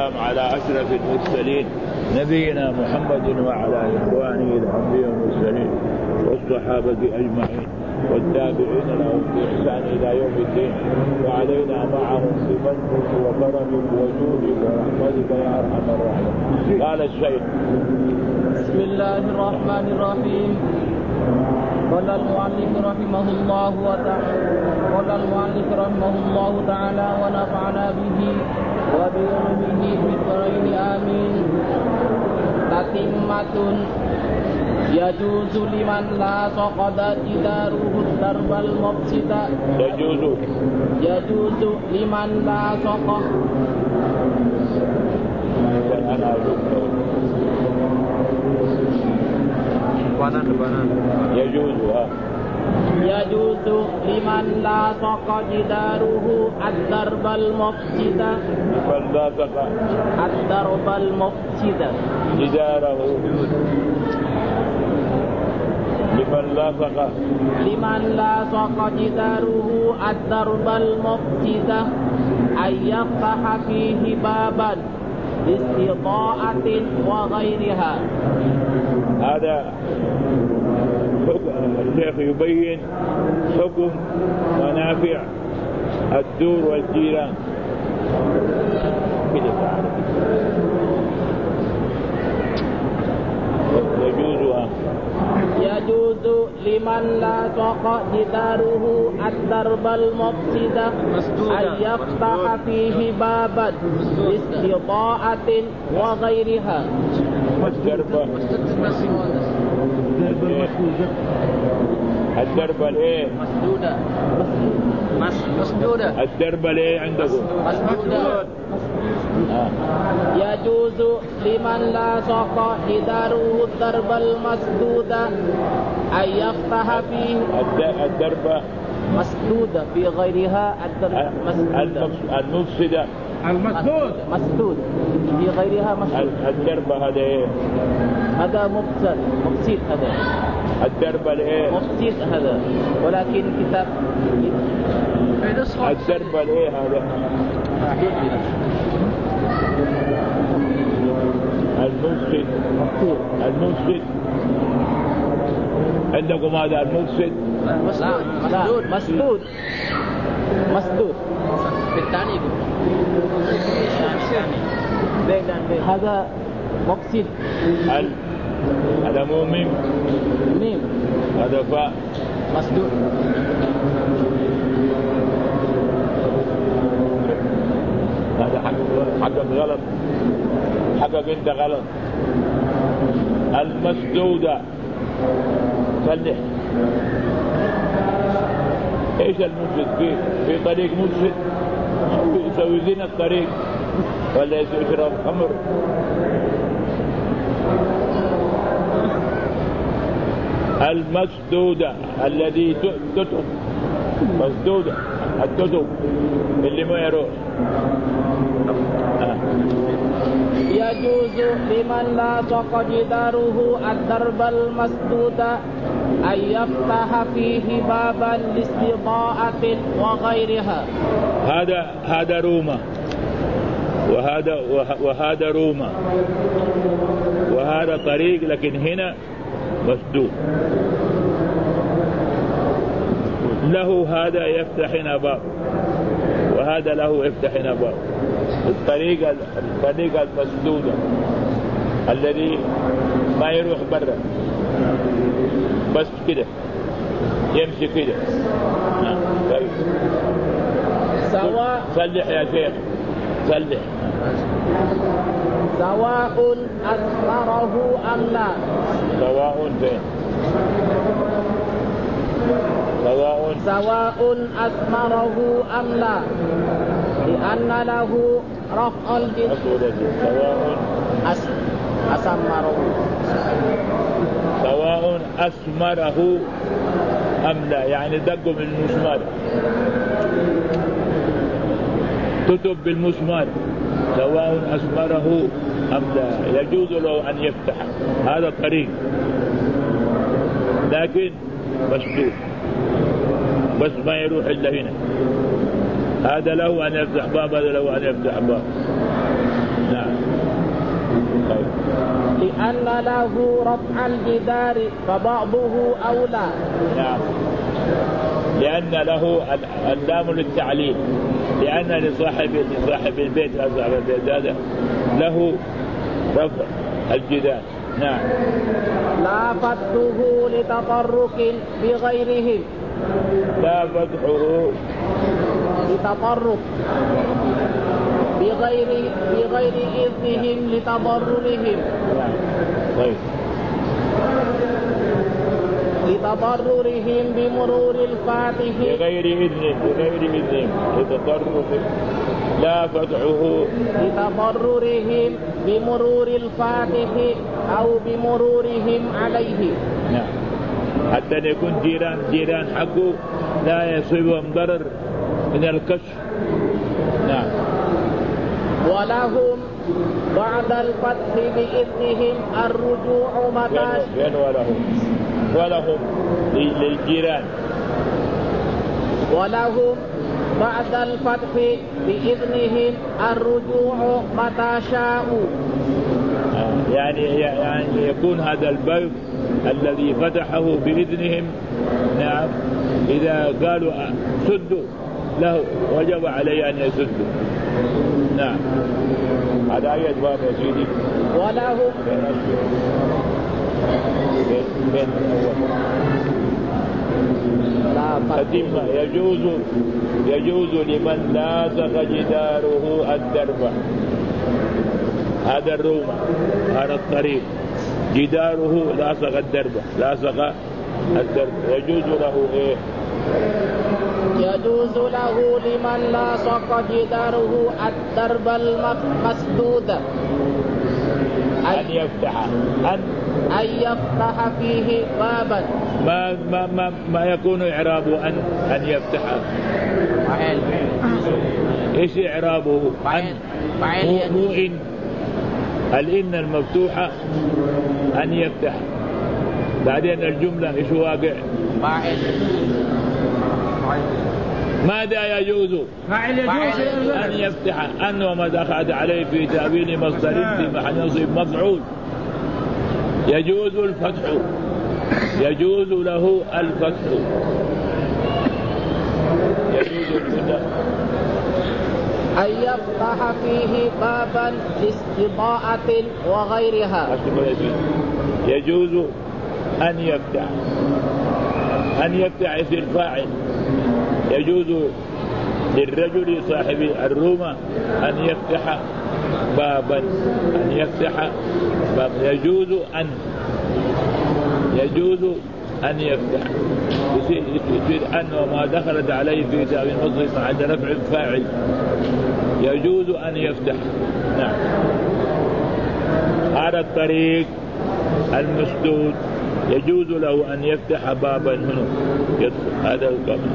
والسلام على أشرف المرسلين نبينا محمد وعلى إخوانه الأنبياء والمرسلين والصحابة أجمعين والتابعين لهم بإحسان إلى يوم الدين، وعلينا معهم بمنك وكرمك وجودك ورحمتك يا أرحم الراحمين. قال الشيخ: بسم الله الرحمن الرحيم. قال المؤلف رحمه الله تعالى ونفعنا به وبعلومه في الدارين آمين. تتمة: يجوز لمن لا سقط جداره الضرب المفسد. يجوز لمن لا سقط يجوز لمن لاصق جداره الضرب المفسد. جداره لمن لاصق جداره الضرب المفسد أن يفتح فيه بابا لاستطاعة وغيرها. هذا الشيخ يبين حكم منافع الدور والجيران. يجوز لمن لاصق جداره الضرب المفسد أن يفتح فيه بابا لاستطاعة وغيرها. الدرب الايه؟ مسدودة. الدرب الايه عندكم؟ مسدودة. يجوز لمن لاصق جداره الضرب المسدود أن يفتح فيه الدرب مسدودة في غيرها. المفسدة مسدود في غيرها مسدود. الدرب هذا ايه؟ هذا مفسد هذا. الدرب الايه؟ مفسد هذا، ولكن كتاب الدرب الايه هذا؟ المفسد عندكم هذا المفسد؟ مسدود بالثاني. هذا مفسد. هذا مو ميم، هذا فاء. مسدود. هذا حقك غلط، حقك انت غلط. المسدودة صلح. ايش المفسد؟ في طريق مفسد يسوي زين الطريق ولا يشرب خمر. المسدودة الذي تتب، مسدودة التتب اللي ما يروح. يجوز لمن لاصق جداره الضرب المسدود أن يفتح فيه بابا لاستطاعة وغيرها. هذا روما، وهذا روما، وهذا طريق، لكن هنا مسدود له. هذا يفتح هنا باب، وهذا له يفتح هنا باب. الطريقة المسدودة الذي ما يروح برا، بس كده يمشي كده. طيب صلح يا شيخ، صلح. سواء أثمره أم لا. سواء فين؟ سواء أثمره أم لا، لأن له رفع الجسم. سواء أثمره. سواء أثمره أم لا، يعني دقوا بالمسمار، تتب بالمسمار. سواء أثمره أم لا، يجوز له أن يفتح هذا الطريق، لكن مسدود بس ما يروح إلا هنا. هذا له أن يفتح باب، هذا له أن يفتح باب. نعم. طيب. لأن له رفع الجدار فبعضه أولى. نعم. لأن له اللام للتعليل، لأن لصاحب البيت هذا له رفع الجدار. نعم. لا فتحه لتطرق بغيرهم. لا فتحه لتطرق بغير إذنهم لتضررهم. نعم. طيب. لتضررهم بمرور الفاتح بغير إذن لتضرر. لا فتحه لتضررهم بمرور الفاتح أو بمرورهم عليه. نعم. حتى يكون جيران حقه لا يصيبهم ضرر من الكشف. نعم. ولهم بعد الفتح بإذنهم الرجوع متى ولهم للجيران. ولهم بعد الفتح بإذنهم الرجوع متى شاءوا. يعني يكون هذا الباب الذي فتحه بإذنهم. نعم. إذا قالوا سدوا له وجب عليه أن يسدوا. نعم. هذا آية باب يا سيدي. ولهم يجوز لمن لاصق جداره الدرب. هذا الروم، هذا الطريق جداره لاصق الدرب، يجوز له ايه؟ يجوز له لمن لاصق جداره الدرب المسدود أن يفتح فيه بابا. ما يكون إعرابه أن يفتح؟ إيش إعرابه؟ مو الإن المفتوحة أن يفتح. بعدين الجملة إيش واقع؟ ماذا يجوز؟ أن يفتح. أن وما دخل عليه في تأويل مصدر في محل نصب مفعول. يجوز الفتح، يجوز له الفتح. يجوز الفتح أن يفتح فيه بابا لاستضاءة وغيرها. يجوز أن يفتح اسم الفاعل. يجوز للرجل صاحب الرومة أن يفتح بابا، يجوز أن يفتح. يصير أن وما دخلت عليه في تأويل مصدر عند رفع الفاعل. يجوز أن يفتح. نعم. هذا الطريق المسدود يجوز له أن يفتح بابا هنا يدخل. هذا الكلام.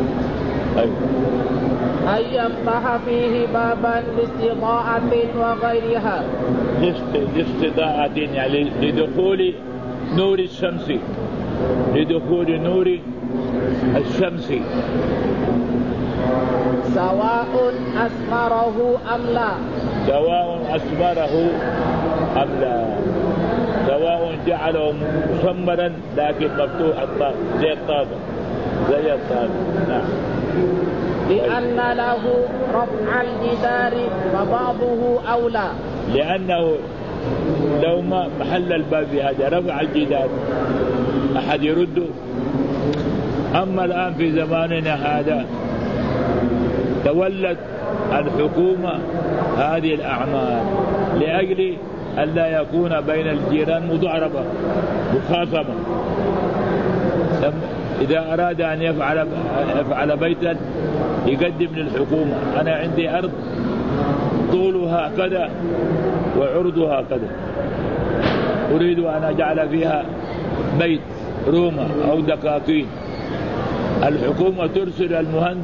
أن يفتح فيه بابا لاستضاءة وغيرها. لاستضاءة يعني لدخول نور الشمس، لدخول نور الشمس. سواء أسمره أم لا. سواء جعله مسمرا لكن مفتوح الطاق زي الطاقة. نعم. لأن له رفع الجدار فبعضه أولى. لأنه لو ما محل الباب هذا رفع الجدار أحد يرده. أما الآن في زماننا هذا تولت الحكومة هذه الأعمال لأجل ألا يكون بين الجيران مضاربة مخاصمة. إذا أراد أن يفعل بيتا يقدم للحكومة أنا عندي أرض طولها كذا وعرضها كذا، أريد أن أجعل فيها بيت رومة أو دكاكين. الحكومة ترسل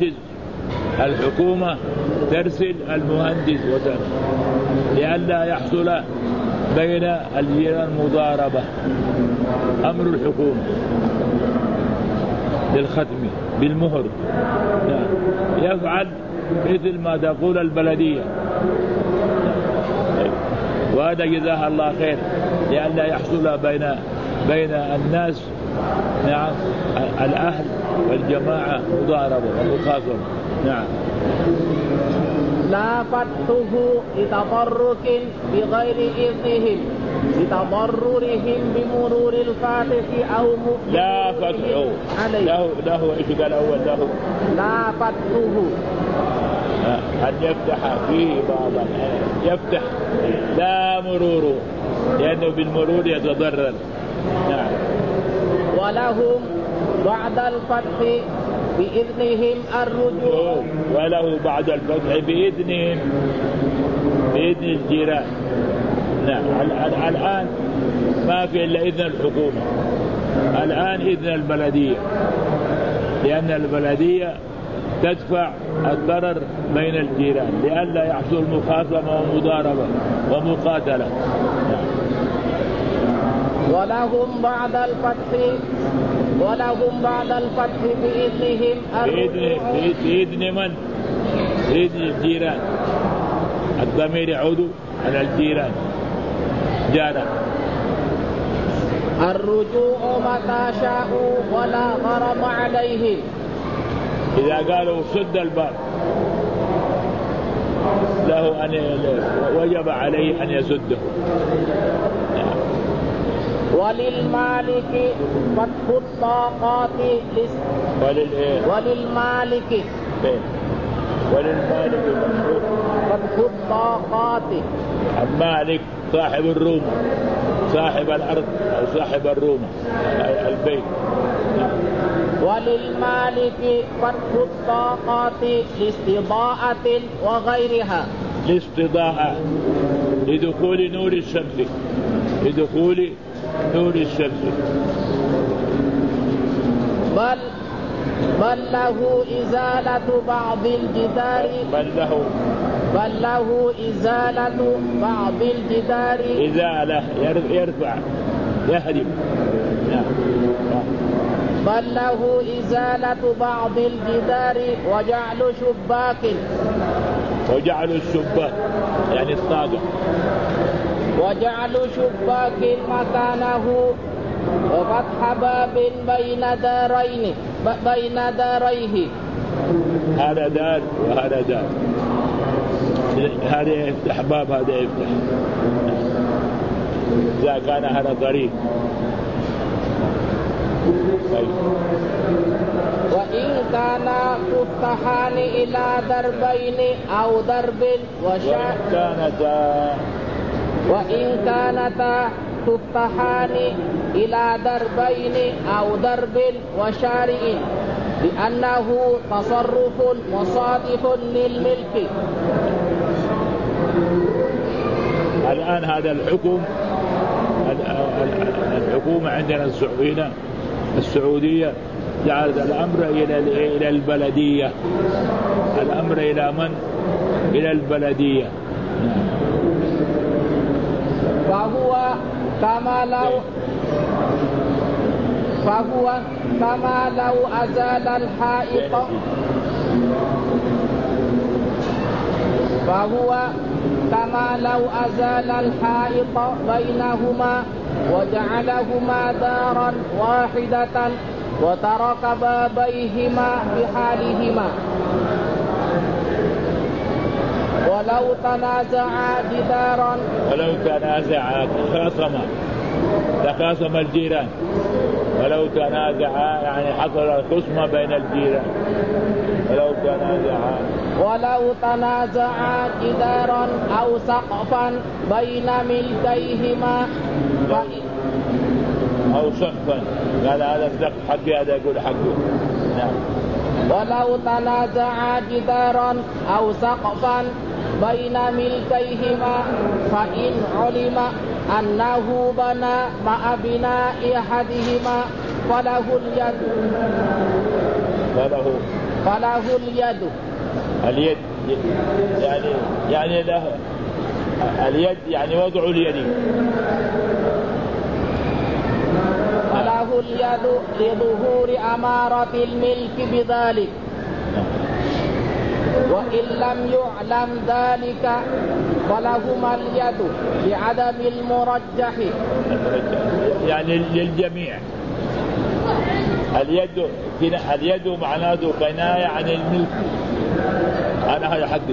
المهندس لئلا يحصل بين الجيران مضاربة. أمر الحكومة للختم بالمهر. يفعل مثل ما تقول البلدية. وهذا جزاها الله خير لئلا يحصل بين الناس نعم الأهل والجماعة مضاربة ومخاصمة. نعم. لا فتحه لتضرك بغير إذنهم لتضررهم بمرور الفاتح أو مؤمن. لا فتحه له إيش قال أول له؟ لا فتحه أن يفتح فيه بابا يفتح لا مروره لأنه بالمرور يتضرر. نعم. ولهم بعد الفتح بإذنهم الرجوع. وله بعد الفتح بإذنهم بإذن الجيران. نعم. الآن ما في إلا إذن الحكومة، الآن إذن البلدية، لأن البلدية تدفع الضرر بين الجيران لئلا يحصل مخاصمة ومضاربة ومقاتلة. ولهم بعد الفتح بإذنهم بإذن من؟ بإذن الجيران. الضمير يعود على الجيران جارة. الرجوع متى شاءوا ولا غرم عليهم. إذا قالوا سد الباب له أن وجب عليه أن يسده. وللمالك فتح الطاقات وللمالك فتح الطاقات. المالك صاحب الروم، صاحب الأرض أو صاحب الروم البيت. وللمالك فتح الطاقات لاستضاءة وغيرها. لاستضاءة لدخول نور الشمس، لدخول نور الشمس. بل له إزالة بعض الجدار. بل له إزالة بعض الجدار. إزالة يرفع يهدم. بل له إزالة بعض الجدار وجعل شباك. وجعل الشباك يعني الصادق. وجعل شباك مكانه وفتح باب بين داريه. هذا دار وهذا دار، هذا يفتح باب هذا يفتح إذا كان هذا طريق. وإن كان تفتحان إلى دربين أو درب وإن كانتا تفتحان إلى دربين أو درب وشارع لأنه تصرف مصادف للملك. الآن هذا الحكومة عندنا السعودية جعلت الأمر إلى البلدية. الأمر إلى من؟ إلى البلدية. فهو كما لو أزال الحائط. كما لو أزال الحائط بينهما وجعلهما دارا واحدة وترك بابيهما بحالهما. ولو تنازعا تخاصم الجيران. ولو تنازعا يعني حصل الخصم بين الجيران. ولو تنازعا جدارا أو سقفا بين ملكيهما أو سقفا قال هذا السقف حقي هذا يقول حقه. نعم. ولو تنازعا جدارا أو سقفا بين ملكيهما فإن علم أنه بنى مع بناء أحدهما فله اليد يعني له اليد يعني وضع اليد. فله اليد لظهور أمارة الملك بذلك. وإن لم يعلم ذلك فلهما اليد بعدم المرجح، يعني للجميع. اليد معناته كناية عن الملك. أنا هذا حقي،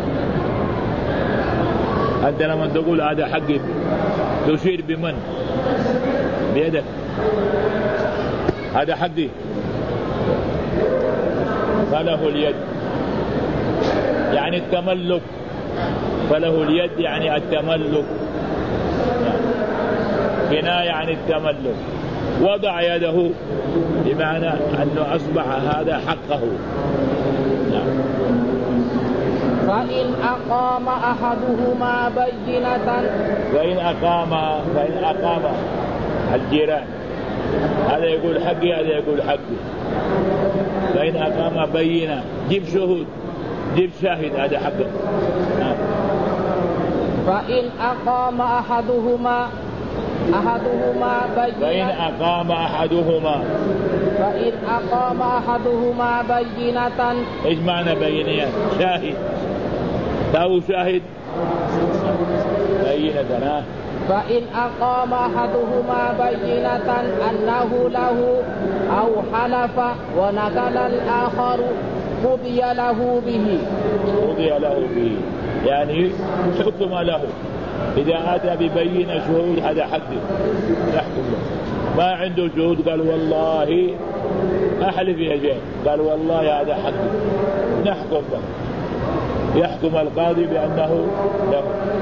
أنت لما تقول هذا حقي تشير بمن؟ بيدك، هذا حقي، فله اليد يعني التملك، فله اليد يعني التملك، كناية عن التملك. وضع يده بمعنى أنه أصبح هذا حقه. فإن أقام أحدهما بينة، فإن أقام الجيران، هذا يقول حقي هذا يقول حقي، فإن أقام بينة، جيب شهود، جيب شاهد، هذا حقه. فإن أقام أحدهما بينة، فإن أقام أحدهما بينة، إيش معنى بينة؟ شاهد، له شاهد بينة. فإن أقام أحدهما بينة أنه له أو حلف ونقل الآخر قضي له به، يعني حكم له. إذا أتى ببينة شهود هذا حقه، يحكم له. ما عنده شهود قال والله أحلف يا شيخ، قال والله هذا حقه، نحكم له، يحكم القاضي بأنه له.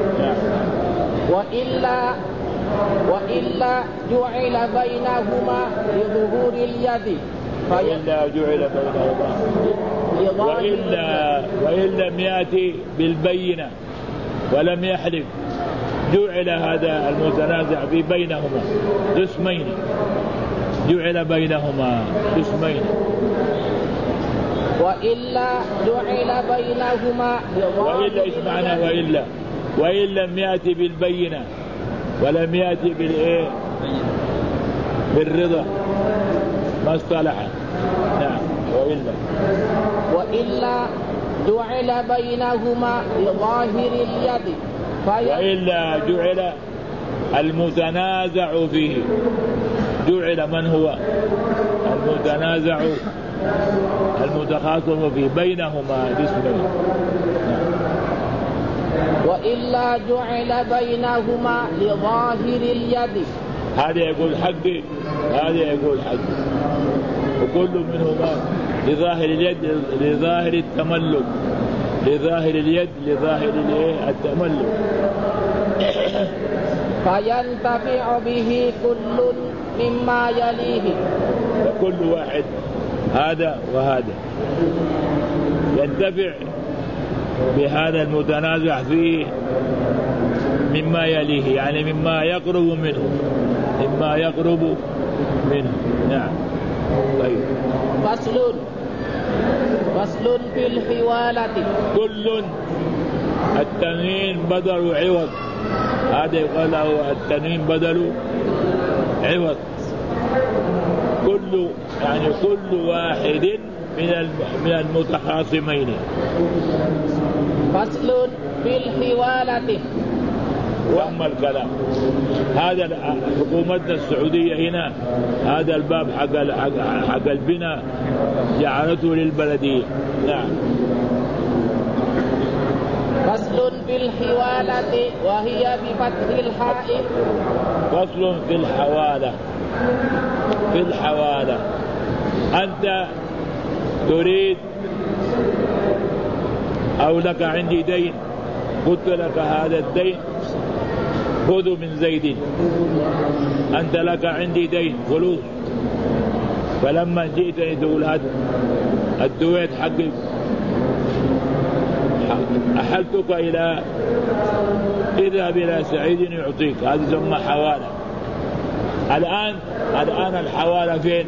وإلا جعل بينهما لظهور اليد، وإن لم يأتي بالبينة ولم يحلف، جعل هذا المتنازع في بينهما قسمين، جعل بينهما قسمين. وإلا جعل بينهما، وإلا إيش معنى وإن لم يأتي بالبينة ولم يأتي بالرضا ما اصطلح. نعم. وإلا جعل بينهما بظاهر اليد، وإلا جعل المتنازع فيه، جعل من هو المتنازع المتخاصم فيه بينهما قسمين. وإلا جعل بينهما لظاهر اليد، هذا يقول حقي هذا يقول حقي، وكل منهما لظاهر اليد لظاهر التملك، لظاهر اليد لظاهر التملك، فينتفع به كل مما يليه، فكل واحد هذا وهذا ينتفع بهذا المتنازع فيه مما يليه، يعني مما يقرب منه. نعم. طيب. فصل في الحوالة. كل التنوين بدل عوض، هذا يقال له التنوين بدل عوض. كل يعني كل واحد من المتخاصمين. فصل في الحوالة. وأما الكلام هذا حكومتنا السعودية هنا هذا الباب حق البناء جعلته للبلدية. نعم. فصل في الحوالة وهي بفتح الحاء. فصل في الحوالة. أنت تريد أو لك عندي دين، قلت لك هذا الدين خذ من زيد، أنت لك عندي دين فلوس، فلما جئتني تقول هذا الدويت حقي، أحلتك إلى اذهب إلى سعيد يعطيك، هذا ثم حوالة. الآن الحوالة فين؟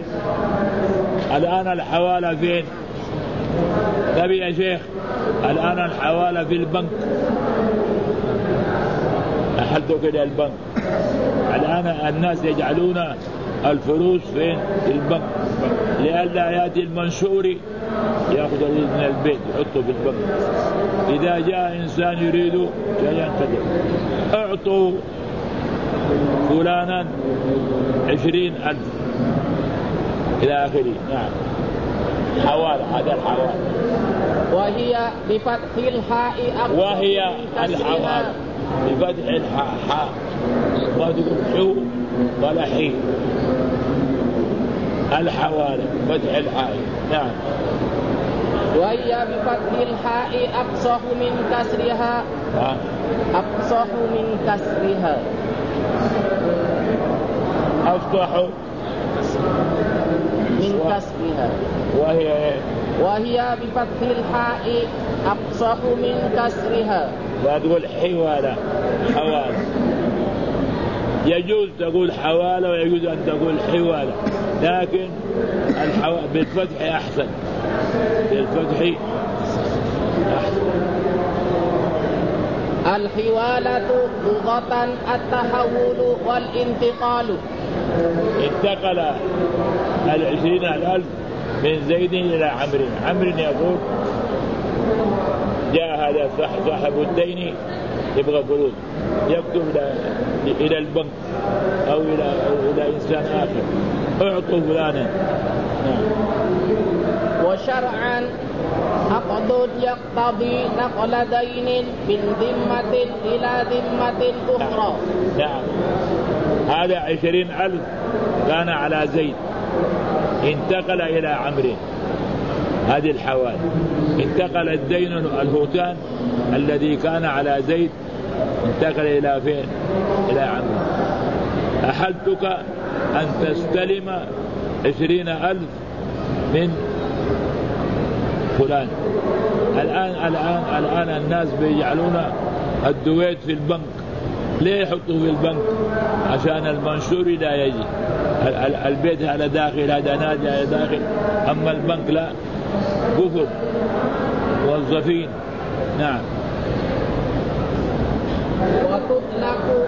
الحوالة فين؟ نبي يا شيخ، الآن الحوالة في البنك، أحلتك إلى البنك. الآن الناس يجعلون الفلوس فين؟ في البنك، لئلا يأتي المنشوري يأخذ الولد من البيت يحطه في البنك. إذا جاء إنسان يريد شيئا كذا أعطوا فلانا 20,000 إلى آخره. نعم حوالة. هذا الحوالة وهي بفتح الحاء وهي الحوالة بفتح الحاء حاء ما تقول حو ولا حي. الحوالة فتح الحاء. نعم. وهي بفتح الحاء أفصح من كسرها. أفصح من كسرها. أفصح من كسرها. وهي بفتح الحاء أفصح من كسرها. لا تقول حوالة حوالة. يجوز تقول حوالة ويجوز أن تقول حوالة، لكن بالفتح أحسن. بالفتح أحسن. الحوالة لغة التحول والانتقال. انتقل 20,000 من زيد إلى عمرو. عمرو يقول جاء هذا صاحب الدين يبغى فلوس، يكتب إلى البنك أو إلى إنسان آخر اعطوا فلانا. وشرعا عقد يقتضي نقل دين من ذمة إلى ذمة أخرى. نعم. هذا 20,000 كان على زيد انتقل إلى عمرو. هذه الحوالة. انتقل الدين الهوتان الذي كان على زيد انتقل إلى فين؟ إلى عمرو. أحلتك أن تستلم 20,000 من فلان. الآن الناس بيجعلون الدويت في البنك. ليه يحطوا في البنك؟ عشان المنشور لا يجي. البيت هذا داخل، هذا نادي هذا داخل، أما البنك لا، قفل موظفين. نعم. وتطلق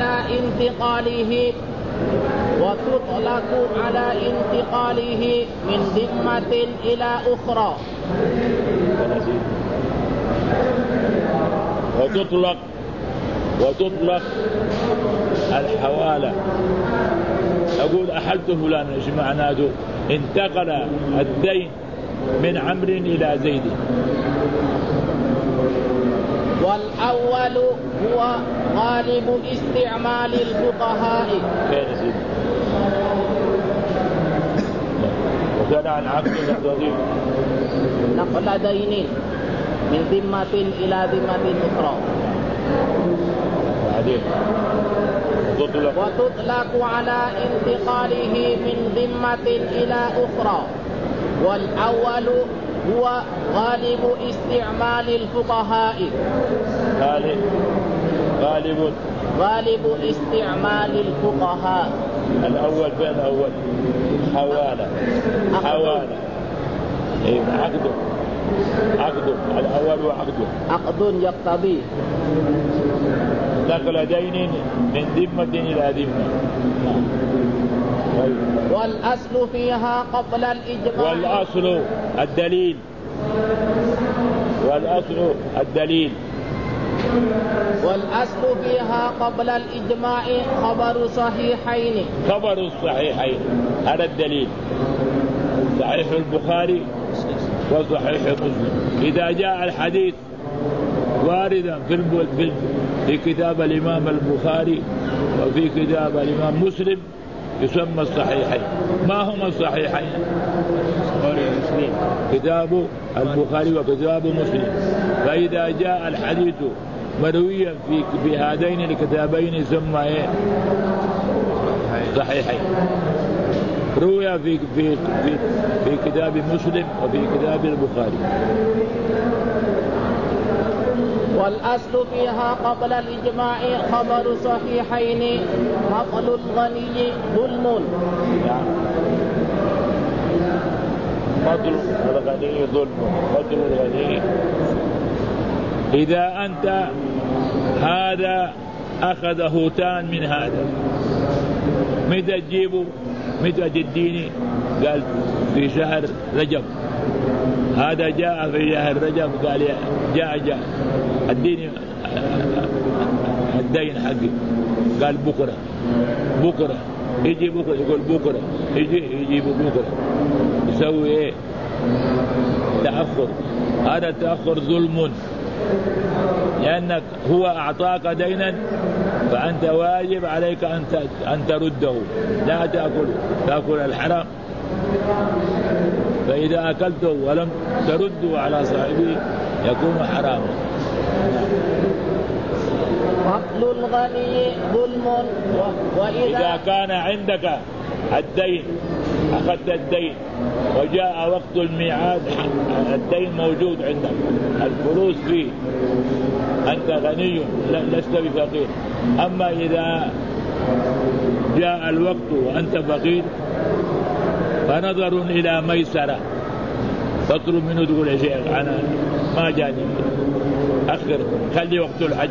على انتقاله من ذمة إلى أخرى. وتطلق الحوالة. أقول أحلت فلان، إيش معناته؟ انتقل الدين من عمرو إلى زيد. والأول هو غالب استعمال الفقهاء. وكان عن عقد نقل دين من ذمة إلى ذمة أخرى. وتطلق على انتقاله من ذمة إلى أخرى. والأول هو غالب استعمال الفقهاء. غالب استعمال الفقهاء. الأول بين الأول حوالة. إيه عقد الأول وعقده. عقد يقتضي نقل دين من ذمة إلى ذمة. والأصل فيها قبل الإجماع. والأصل فيها قبل الإجماع خبر الصحيحين. هذا الدليل. صحيح البخاري وصحيح مسلم. إذا جاء الحديث واردا في كتاب الإمام البخاري وفي كتاب الإمام مسلم يسمى الصحيحين. ما هما الصحيحين؟ كتاب البخاري وكتاب مسلم. فإذا جاء الحديث مرويا في هذين الكتابين يسمى صحيحين. روي في كتاب مسلم وفي كتاب البخاري. والأصل فيها قبل الإجماع خبر صحيحين. نقل الغني ظلم. قتل الغني ظلم. إذا أنت هذا أخذ هوتان من هذا، متى تجيبه؟ متى تديني؟ قال في شهر رجب. هذا جاء في شهر رجب قال جاء اديني الدين حقي، قال بكرة يجي بكرة، يقول بكرة يجي بكرة، يسوي ايه؟ تأخر. هذا التأخر ظلم، لأنك هو أعطاك دينا فأنت واجب عليك أن ترده، لا تأكل الحرام. فإذا أكلته ولم ترده على صاحبه يكون حراما. قتل الغني ظلم. إذا كان عندك الدين، أخذت الدين وجاء وقت الميعاد، الدين موجود عندك، الفلوس فيه، أنت غني لست بفقير. أما إذا جاء الوقت وأنت فقير فنظر إلى ميسرة، تطلب منه تقول يا شيخ أنا ما جاني، أخر خلي وقت الحج.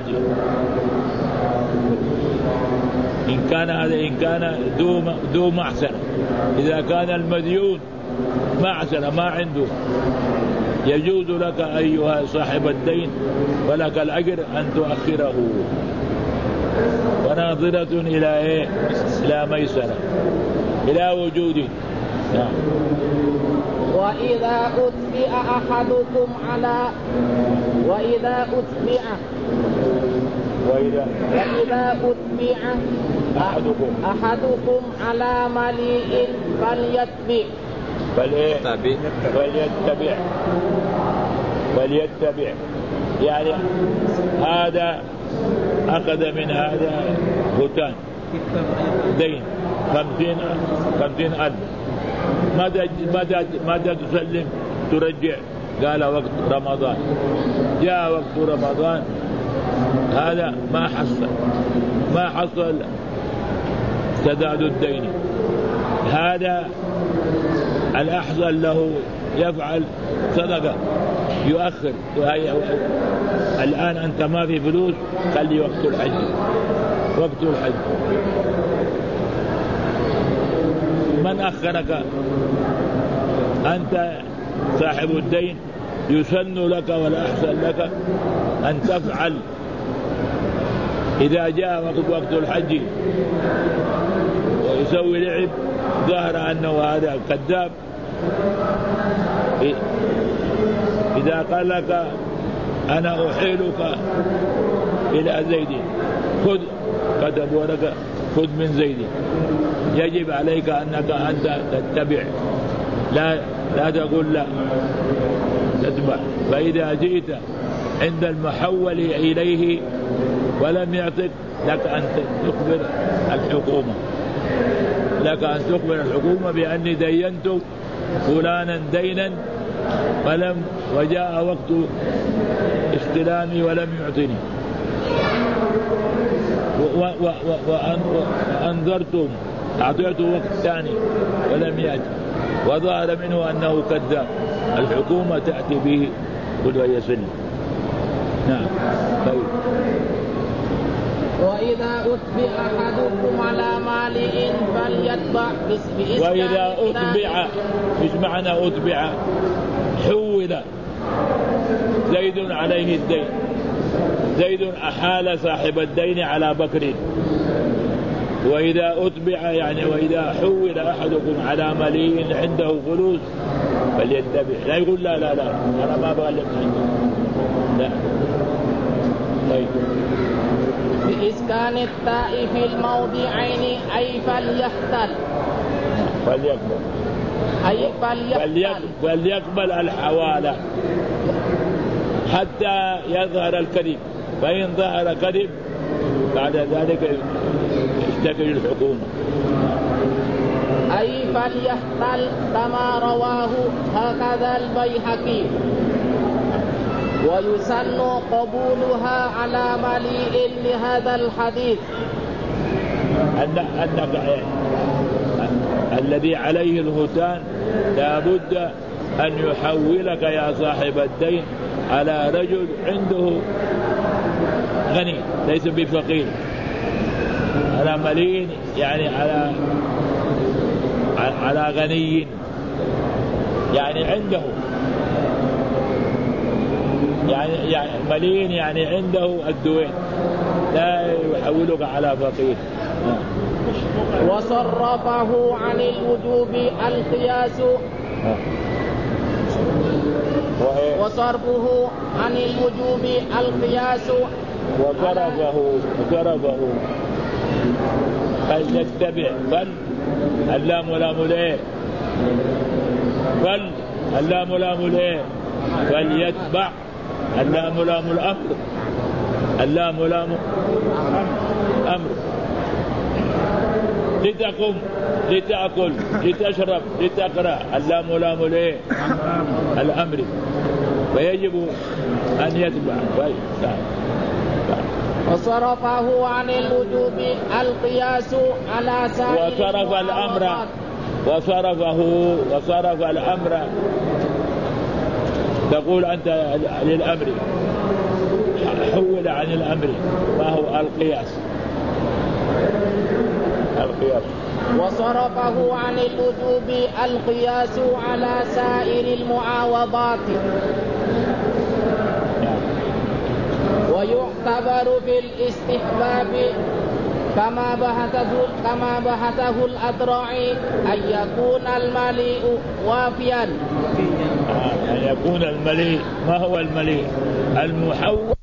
إن كان ذو معسرة. إذا كان المديون معسرة ما عنده، يجوز لك أيها صاحب الدين ولك الأجر أن تؤخره، وناظرة إلى إيه؟ إلى ميسرة، إلى وجوده. وإذا أتبع أحدكم على مليء فليتبع. يعني هذا أخذ من هذا هتان دين 50,000، ماذا تسلم ترجع؟ قال وقت رمضان. جاء وقت رمضان هذا ما حصل سداد الدين، هذا الأحسن له يفعل صدقة، يؤخر. الآن أنت ما في فلوس، خلي وقت الحج. من أخرك؟ أنت صاحب الدين، يسن لك والأحسن لك أن تفعل. إذا جاء وقت الحج ويسوي لعب، ظهر أنه هذا كذاب، إذا قال لك أنا أحيلك إلى زيد، كتب ورقة خذ من زيد، يجب عليك أنت تتبع، لا تقول لا، تتبع. فإذا جئت عند المحول إليه ولم يعطك، لك أن تخبر الحكومة بأني دينت فلانا دينا وجاء وقت استلامي ولم يعطني، وأنظرتم أعطيته وقت ثاني ولم يأتي، وظهر منه أنه كذاب، الحكومة تأتي به قل يسلم. نعم. طيب. وإذا أتبع أحدكم على مالئ فليتبع بإسكان. وإذا أتبع، مش معنى أتبع؟ حول زيد عليه الدين، زيد أحال صاحب الدين على بكر. وإذا أتبع يعني وإذا حول أحدكم على مليء عنده فلوس فليتبع، لا يقول لا أنا ما بغلب لا. طيب. بإسكان التاء في الموضعين أي فليقبل الحوالة حتى يظهر الكذب، فإن ظهر كذب بعد ذلك يشتكي الحكومة. أي فليحتل كما رواه هكذا البيهقي. ويسن قبولها على مليء لهذا الحديث، أنك الذي عليه الهتان لا بد أن يحولك يا صاحب الدين على رجل عنده غني ليس بفقير، على مليء يعني على غني يعني عنده يعني ملين يعني عنده الدوين، لا يحولك على فقير. وصرفه عن الوجوب القياس وصرفه عن الوجوب القياس وصرفه فليتبع بل اللام لام ليه بل اللام لام ليه فليتبع اللام لام الأمر اللام لام أمر لتقم لتأكل لتشرب لتقرأ اللام لام ليه الأمر فيجب أن يتبع. وصرفه عن الوجوب القياس على سائر وصرف الأمر تقول أنت للأمر حول عن الأمر ما هو القياس. وصرفه عن الوجوب القياس على سائر المعاوضات ويعتبر في الاستحباب كما بحثه الأدرعي أن يكون المليء وافيا. أن يكون المليء ما هو المليء؟ المحول